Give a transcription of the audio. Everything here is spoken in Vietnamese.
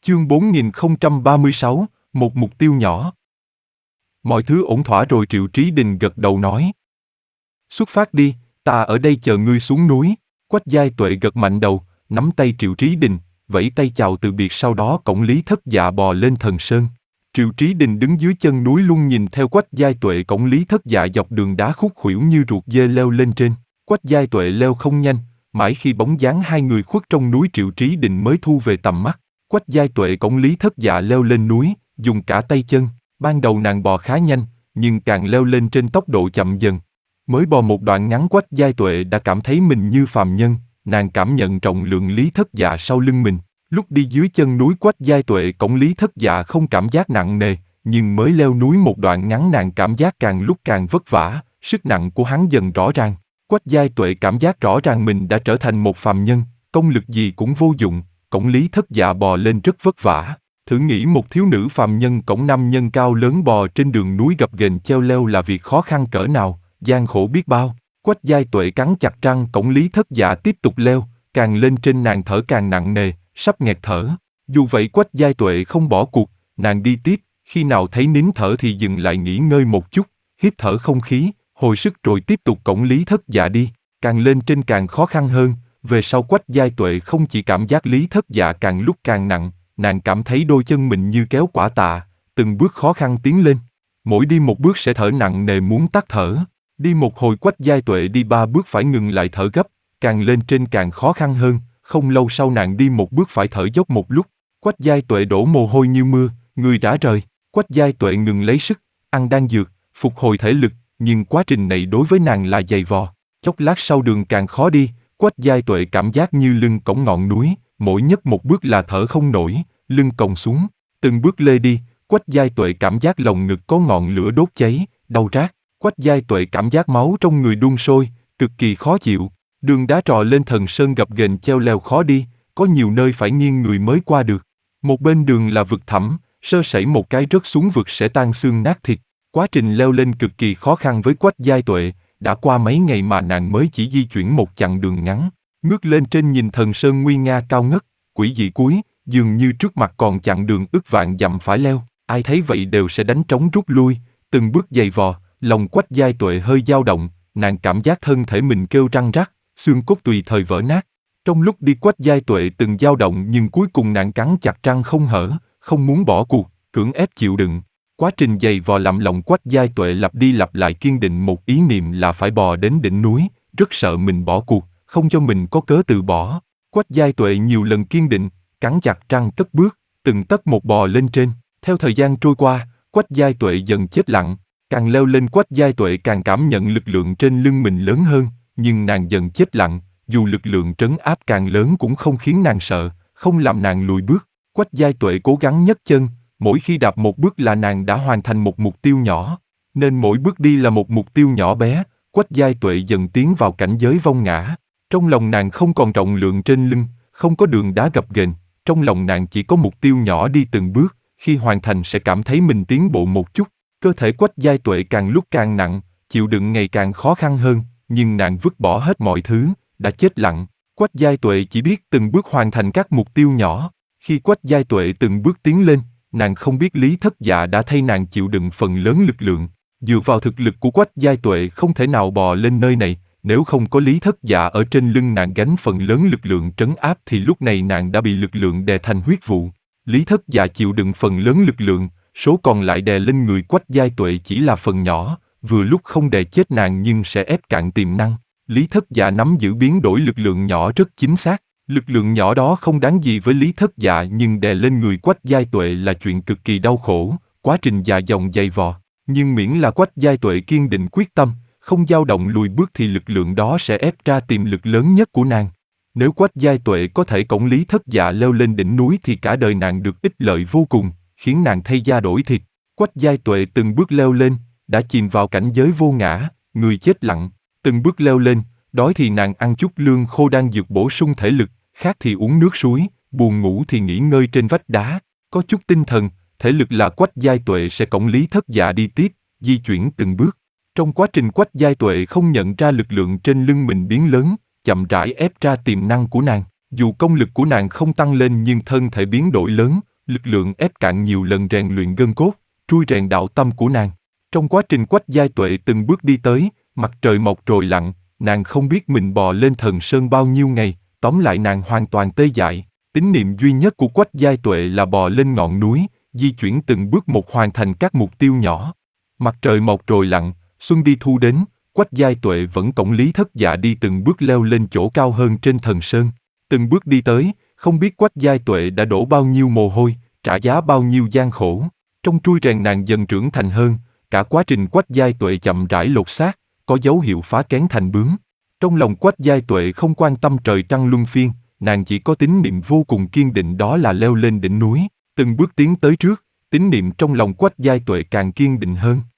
Chương 4036, một mục tiêu nhỏ. Mọi thứ ổn thỏa rồi Triệu Trí Đình gật đầu nói. Xuất phát đi, ta ở đây chờ ngươi xuống núi. Quách Giai Tuệ gật mạnh đầu, nắm tay Triệu Trí Đình, vẫy tay chào từ biệt, sau đó cõng Lý Thất Dạ bò lên Thần Sơn. Triệu Trí Đình đứng dưới chân núi luôn nhìn theo Quách Giai Tuệ cõng Lý Thất Dạ dọc đường đá khúc khuỷu như ruột dê leo lên trên. Quách Giai Tuệ leo không nhanh, mãi khi bóng dáng hai người khuất trong núi Triệu Trí Đình mới thu về tầm mắt. Quách Giai Tuệ cõng Lý Thất Dạ leo lên núi, dùng cả tay chân. Ban đầu nàng bò khá nhanh, nhưng càng leo lên trên tốc độ chậm dần. Mới bò một đoạn ngắn Quách Giai Tuệ đã cảm thấy mình như phàm nhân, nàng cảm nhận trọng lượng Lý Thất Dạ sau lưng mình. Lúc đi dưới chân núi Quách Giai Tuệ cõng Lý Thất Dạ không cảm giác nặng nề, nhưng mới leo núi một đoạn ngắn nàng cảm giác càng lúc càng vất vả, sức nặng của hắn dần rõ ràng. Quách Giai Tuệ cảm giác rõ ràng mình đã trở thành một phàm nhân, công lực gì cũng vô dụng, cõng Lý Thất Dạ bò lên rất vất vả. Thử nghĩ một thiếu nữ phàm nhân cõng nam nhân cao lớn bò trên đường núi gập ghềnh treo leo là việc khó khăn cỡ nào, gian khổ biết bao. Quách Giai Tuệ cắn chặt răng cõng Lý Thất Dạ tiếp tục leo, càng lên trên nàng thở càng nặng nề, sắp nghẹt thở. Dù vậy Quách Giai Tuệ không bỏ cuộc, nàng đi tiếp, khi nào thấy nín thở thì dừng lại nghỉ ngơi một chút, hít thở không khí, hồi sức rồi tiếp tục cõng Lý Thất Dạ đi. Càng lên trên càng khó khăn hơn, về sau Quách Giai Tuệ không chỉ cảm giác Lý Thất Dạ càng lúc càng nặng, nàng cảm thấy đôi chân mình như kéo quả tạ, từng bước khó khăn tiến lên. Mỗi đi một bước sẽ thở nặng nề muốn tắt thở. Đi một hồi Quách Giai Tuệ đi 3 bước phải ngừng lại thở gấp, càng lên trên càng khó khăn hơn, không lâu sau nàng đi một bước phải thở dốc một lúc. Quách Giai Tuệ đổ mồ hôi như mưa, người rã rời. Quách Giai Tuệ ngừng lấy sức, ăn đan dược, phục hồi thể lực, nhưng quá trình này đối với nàng là dày vò. Chốc lát sau đường càng khó đi, Quách Giai Tuệ cảm giác như lưng cõng ngọn núi, mỗi nhấc một bước là thở không nổi, lưng còng xuống. Từng bước lê đi, Quách Giai Tuệ cảm giác lồng ngực có ngọn lửa đốt cháy, đau rát. Quách Giai Tuệ cảm giác máu trong người đun sôi, cực kỳ khó chịu. Đường đá trò lên Thần Sơn gập ghềnh treo leo khó đi, có nhiều nơi phải nghiêng người mới qua được. Một bên đường là vực thẳm, sơ sẩy một cái rớt xuống vực sẽ tan xương nát thịt. Quá trình leo lên cực kỳ khó khăn với Quách Giai Tuệ, đã qua mấy ngày mà nàng mới chỉ di chuyển một chặng đường ngắn. Ngước lên trên nhìn Thần Sơn nguy nga cao ngất, quỷ dị cuối, dường như trước mặt còn chặng đường ức vạn dặm phải leo. Ai thấy vậy đều sẽ đánh trống rút lui, từng bước dày vò. Lòng Quách Giai Tuệ hơi dao động, nàng cảm giác thân thể mình kêu răng rắc, xương cốt tùy thời vỡ nát. Trong lúc đi Quách Giai Tuệ từng dao động nhưng cuối cùng nàng cắn chặt răng không hở, không muốn bỏ cuộc, cưỡng ép chịu đựng. Quá trình dày vò làm lòng Quách Giai Tuệ lặp đi lặp lại kiên định một ý niệm là phải bò đến đỉnh núi, rất sợ mình bỏ cuộc, không cho mình có cớ từ bỏ. Quách Giai Tuệ nhiều lần kiên định, cắn chặt răng cất bước, từng tấc một bò lên trên. Theo thời gian trôi qua, Quách Giai Tuệ dần chết lặng. Càng leo lên Quách Giai Tuệ càng cảm nhận lực lượng trên lưng mình lớn hơn, nhưng nàng dần chết lặng, dù lực lượng trấn áp càng lớn cũng không khiến nàng sợ, không làm nàng lùi bước. Quách Giai Tuệ cố gắng nhấc chân, mỗi khi đạp một bước là nàng đã hoàn thành một mục tiêu nhỏ, nên mỗi bước đi là một mục tiêu nhỏ bé. Quách Giai Tuệ dần tiến vào cảnh giới vong ngã. Trong lòng nàng không còn trọng lượng trên lưng, không có đường đá gập ghềnh, trong lòng nàng chỉ có mục tiêu nhỏ đi từng bước, khi hoàn thành sẽ cảm thấy mình tiến bộ một chút. Cơ thể Quách Giai Tuệ càng lúc càng nặng, chịu đựng ngày càng khó khăn hơn, nhưng nàng vứt bỏ hết mọi thứ, đã chết lặng. Quách Giai Tuệ chỉ biết từng bước hoàn thành các mục tiêu nhỏ. Khi Quách Giai Tuệ từng bước tiến lên, nàng không biết Lý Thất Dạ đã thay nàng chịu đựng phần lớn lực lượng. Dựa vào thực lực của Quách Giai Tuệ không thể nào bò lên nơi này, nếu không có Lý Thất Dạ ở trên lưng nàng gánh phần lớn lực lượng trấn áp thì lúc này nàng đã bị lực lượng đè thành huyết vụ. Lý Thất Dạ chịu đựng phần lớn lực lượng, số còn lại đè lên người Quách Giai Tuệ chỉ là phần nhỏ, vừa lúc không đè chết nàng nhưng sẽ ép cạn tiềm năng. Lý Thất Dạ nắm giữ biến đổi lực lượng nhỏ rất chính xác. Lực lượng nhỏ đó không đáng gì với Lý Thất Dạ nhưng đè lên người Quách Giai Tuệ là chuyện cực kỳ đau khổ, quá trình dài dòng dày vò. Nhưng miễn là Quách Giai Tuệ kiên định quyết tâm, không dao động lùi bước thì lực lượng đó sẽ ép ra tiềm lực lớn nhất của nàng. Nếu Quách Giai Tuệ có thể cõng Lý Thất Dạ leo lên đỉnh núi thì cả đời nàng được ích lợi vô cùng, khiến nàng thay da đổi thịt. Quách Giai Tuệ từng bước leo lên, đã chìm vào cảnh giới vô ngã, người chết lặng. Từng bước leo lên, đói thì nàng ăn chút lương khô đan dược bổ sung thể lực, khát thì uống nước suối, buồn ngủ thì nghỉ ngơi trên vách đá. Có chút tinh thần, thể lực là Quách Giai Tuệ sẽ cõng Lý Thất Dạ đi tiếp, di chuyển từng bước. Trong quá trình Quách Giai Tuệ không nhận ra lực lượng trên lưng mình biến lớn, chậm rãi ép ra tiềm năng của nàng. Dù công lực của nàng không tăng lên nhưng thân thể biến đổi lớn, Lực lượng ép cạn nhiều lần rèn luyện gân cốt, trui rèn đạo tâm của nàng. Trong quá trình Quách Giai Tuệ từng bước đi tới, mặt trời mọc rồi lặn, nàng không biết mình bò lên Thần Sơn bao nhiêu ngày, tóm lại nàng hoàn toàn tê dại. Tín niệm duy nhất của Quách Giai Tuệ là bò lên ngọn núi, di chuyển từng bước một hoàn thành các mục tiêu nhỏ. Mặt trời mọc rồi lặn, xuân đi thu đến, Quách Giai Tuệ vẫn cõng Lý Thất Dạ đi từng bước leo lên chỗ cao hơn trên Thần Sơn. Từng bước đi tới, không biết Quách Giai Tuệ đã đổ bao nhiêu mồ hôi, trả giá bao nhiêu gian khổ. Trong trui rèn nàng dần trưởng thành hơn, cả quá trình Quách Giai Tuệ chậm rãi lột xác, có dấu hiệu phá kén thành bướm. Trong lòng Quách Giai Tuệ không quan tâm trời trăng luân phiên, nàng chỉ có tín niệm vô cùng kiên định, đó là leo lên đỉnh núi. Từng bước tiến tới trước, tín niệm trong lòng Quách Giai Tuệ càng kiên định hơn.